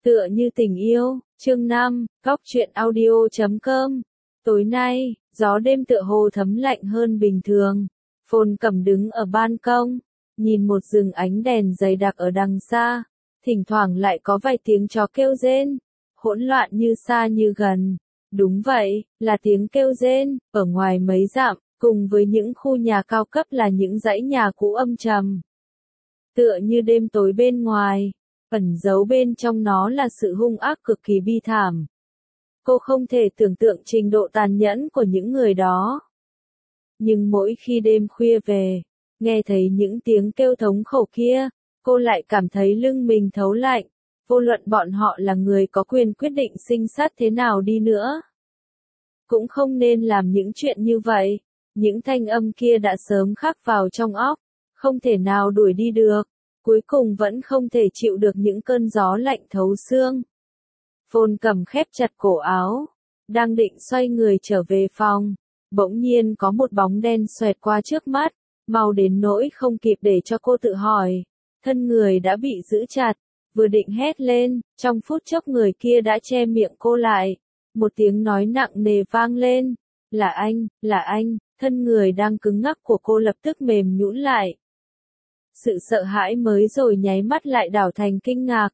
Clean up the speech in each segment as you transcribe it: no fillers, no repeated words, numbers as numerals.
Tựa như tình yêu, chương 5, góc truyện audio.com. Tối nay, gió đêm tựa hồ thấm lạnh hơn bình thường. Phồn Cẩm đứng ở ban công, nhìn một rừng ánh đèn dày đặc ở đằng xa, thỉnh thoảng lại có vài tiếng chó kêu rên, hỗn loạn như xa như gần. Đúng vậy, là tiếng kêu rên, ở ngoài mấy dặm, cùng với những khu nhà cao cấp là những dãy nhà cũ âm trầm. Tựa như đêm tối bên ngoài, ẩn giấu bên trong nó là sự hung ác cực kỳ bi thảm. Cô không thể tưởng tượng trình độ tàn nhẫn của những người đó. Nhưng mỗi khi đêm khuya về, nghe thấy những tiếng kêu thống khổ kia, cô lại cảm thấy lưng mình thấu lạnh, vô luận bọn họ là người có quyền quyết định sinh sát thế nào đi nữa. Cũng không nên làm những chuyện như vậy, những thanh âm kia đã sớm khắc vào trong óc, không thể nào đuổi đi được, cuối cùng vẫn không thể chịu được những cơn gió lạnh thấu xương. Phồn Cẩm khép chặt cổ áo, đang định xoay người trở về phòng, bỗng nhiên có một bóng đen xoẹt qua trước mắt, mau đến nỗi không kịp để cho cô tự hỏi, thân người đã bị giữ chặt, vừa định hét lên, trong phút chốc người kia đã che miệng cô lại, một tiếng nói nặng nề vang lên, là anh, thân người đang cứng ngắc của cô lập tức mềm nhũn lại. Sự sợ hãi mới rồi nháy mắt lại đảo thành kinh ngạc.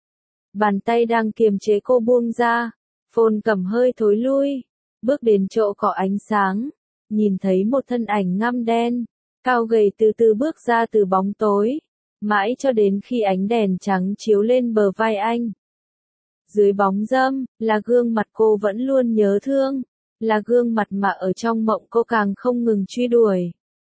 Bàn tay đang kiềm chế cô buông ra, Phồn Cẩm hơi thối lui, bước đến chỗ có ánh sáng, nhìn thấy một thân ảnh ngăm đen, cao gầy từ từ bước ra từ bóng tối, mãi cho đến khi ánh đèn trắng chiếu lên bờ vai anh. Dưới bóng râm, là gương mặt cô vẫn luôn nhớ thương, là gương mặt mà ở trong mộng cô càng không ngừng truy đuổi.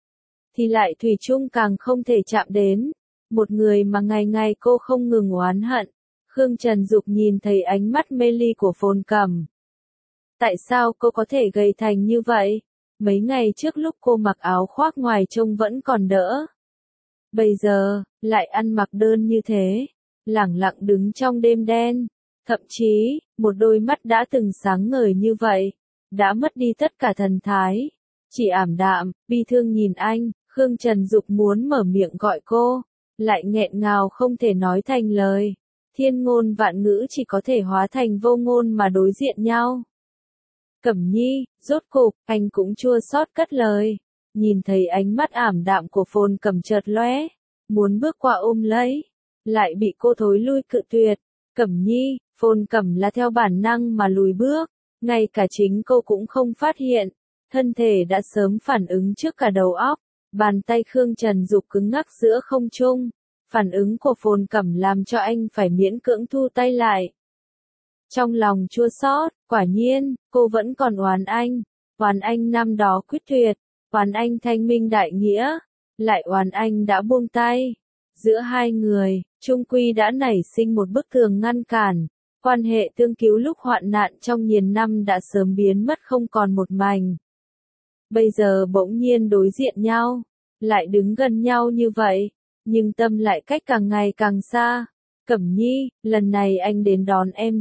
Thì lại thủy chung càng không thể chạm đến, một người mà ngày ngày cô không ngừng oán hận. Khương Trần Dục nhìn thấy ánh mắt mê ly của Phồn Cẩm. Tại sao cô có thể gầy thành như vậy? Mấy ngày trước lúc cô mặc áo khoác ngoài trông vẫn còn đỡ. Bây giờ, lại ăn mặc đơn như thế, lẳng lặng đứng trong đêm đen. Thậm chí, một đôi mắt đã từng sáng ngời như vậy, đã mất đi tất cả thần thái. Chỉ ảm đạm, bi thương nhìn anh, Khương Trần Dục muốn mở miệng gọi cô, lại nghẹn ngào không thể nói thành lời. Thiên ngôn vạn ngữ chỉ có thể hóa thành vô ngôn mà đối diện nhau. Cẩm Nhi, rốt cục, anh cũng chua xót cất lời. Nhìn thấy ánh mắt ảm đạm của Phồn Cẩm chợt lóe, muốn bước qua ôm lấy, lại bị cô thối lui cự tuyệt. Cẩm Nhi, Phồn Cẩm là theo bản năng mà lùi bước, ngay cả chính cô cũng không phát hiện, thân thể đã sớm phản ứng trước cả đầu óc, bàn tay Khương Trần Dục cứng ngắc giữa không trung. Phản ứng của Phồn Cẩm làm cho anh phải miễn cưỡng thu tay lại. Trong lòng chua xót, quả nhiên, cô vẫn còn oán anh năm đó quyết tuyệt, oán anh thanh minh đại nghĩa, lại oán anh đã buông tay. Giữa hai người, chung quy đã nảy sinh một bức tường ngăn cản, quan hệ tương cứu lúc hoạn nạn trong nghìn năm đã sớm biến mất không còn một mảnh. Bây giờ bỗng nhiên đối diện nhau, lại đứng gần nhau như vậy. Nhưng tâm lại cách càng ngày càng xa. Cẩm Nhi, lần này anh đến đón em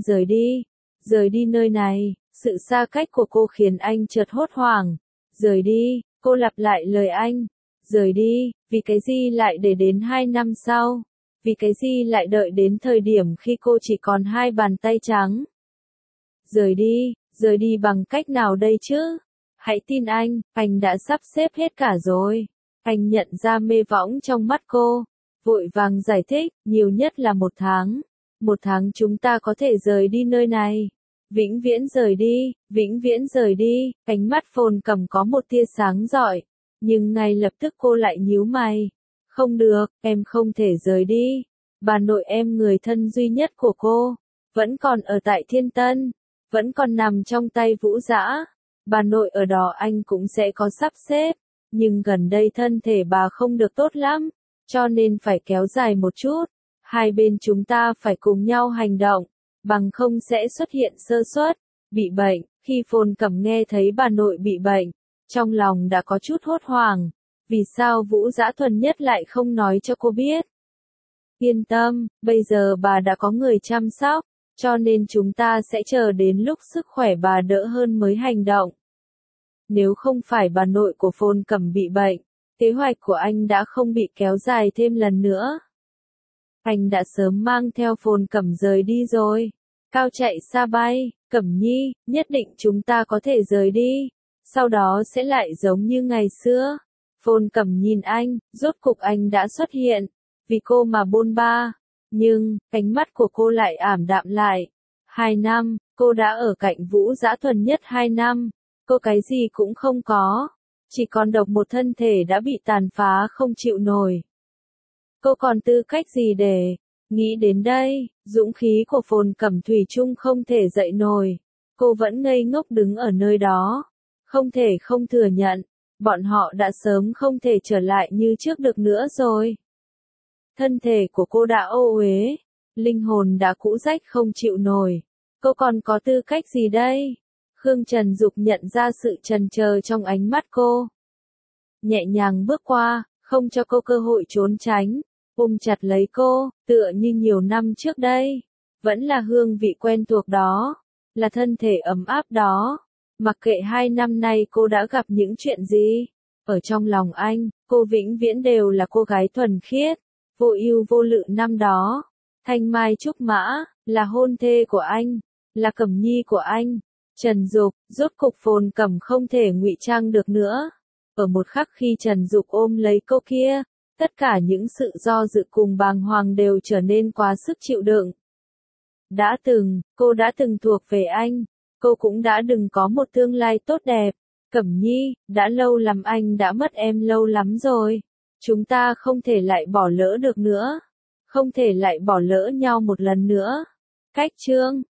rời đi nơi này. Sự xa cách của cô khiến anh chợt hốt hoảng. Rời đi, cô lặp lại lời anh. Rời đi, vì cái gì lại để đến 2 năm sau? Vì cái gì lại đợi đến thời điểm khi cô chỉ còn 2 bàn tay trắng? Rời đi bằng cách nào đây chứ? Hãy tin anh đã sắp xếp hết cả rồi. Anh nhận ra mê võng trong mắt cô, vội vàng giải thích, nhiều nhất là 1 tháng. 1 tháng chúng ta có thể rời đi nơi này. Vĩnh viễn rời đi, ánh mắt Phồn Cẩm có một tia sáng rọi, nhưng ngay lập tức cô lại nhíu mày. Không được, em không thể rời đi. Bà nội em người thân duy nhất của cô, vẫn còn ở tại Thiên Tân, vẫn còn nằm trong tay Vũ Dã. Bà nội ở đó anh cũng sẽ có sắp xếp. Nhưng gần đây thân thể bà không được tốt lắm, cho nên phải kéo dài một chút. Hai bên chúng ta phải cùng nhau hành động, bằng không sẽ xuất hiện sơ suất, bị bệnh. Khi Phồn Cẩm nghe thấy bà nội bị bệnh, trong lòng đã có chút hốt hoảng. Vì sao Vũ Dã thuần nhất lại không nói cho cô biết? Yên tâm, bây giờ bà đã có người chăm sóc, cho nên chúng ta sẽ chờ đến lúc sức khỏe bà đỡ hơn mới hành động. Nếu không phải bà nội của Phồn Cẩm bị bệnh, kế hoạch của anh đã không bị kéo dài thêm lần nữa. Anh đã sớm mang theo Phồn Cẩm rời đi rồi. Cao chạy xa bay, Cẩm Nhi, nhất định chúng ta có thể rời đi. Sau đó sẽ lại giống như ngày xưa. Phồn Cẩm nhìn anh, rốt cục anh đã xuất hiện. Vì cô mà bôn ba. Nhưng, ánh mắt của cô lại ảm đạm lại. 2 năm, cô đã ở cạnh Vũ Dã Thuần nhất 2 năm. Cô cái gì cũng không có. Chỉ còn độc một thân thể đã bị tàn phá không chịu nổi. Cô còn tư cách gì để... Nghĩ đến đây, dũng khí của Phồn Cẩm thủy chung không thể dậy nổi. Cô vẫn ngây ngốc đứng ở nơi đó. Không thể không thừa nhận, bọn họ đã sớm không thể trở lại như trước được nữa rồi. Thân thể của cô đã ô uế, linh hồn đã cũ rách không chịu nổi. Cô còn có tư cách gì đây? Khương Trần Dục nhận ra sự chần chờ trong ánh mắt cô. Nhẹ nhàng bước qua, không cho cô cơ hội trốn tránh. Ôm chặt lấy cô, tựa như nhiều năm trước đây. Vẫn là hương vị quen thuộc đó. Là thân thể ấm áp đó. Mặc kệ 2 năm nay cô đã gặp những chuyện gì. Ở trong lòng anh, cô vĩnh viễn đều là cô gái thuần khiết. Vô ưu vô lự năm đó. Thanh mai trúc mã, là hôn thê của anh. Là Cẩm Nhi của anh. Trần Dục, rốt cục Phồn Cẩm không thể ngụy trang được nữa. Ở một khắc khi Trần Dục ôm lấy cô kia. Tất cả những sự do dự cùng bàng hoàng đều trở nên quá sức chịu đựng. Cô đã từng thuộc về anh. Cô cũng đã từng có một tương lai tốt đẹp. Cẩm Nhi, đã lâu lắm anh đã mất em lâu lắm rồi. Chúng ta không thể lại bỏ lỡ được nữa. Không thể lại bỏ lỡ nhau một lần nữa. Cách chương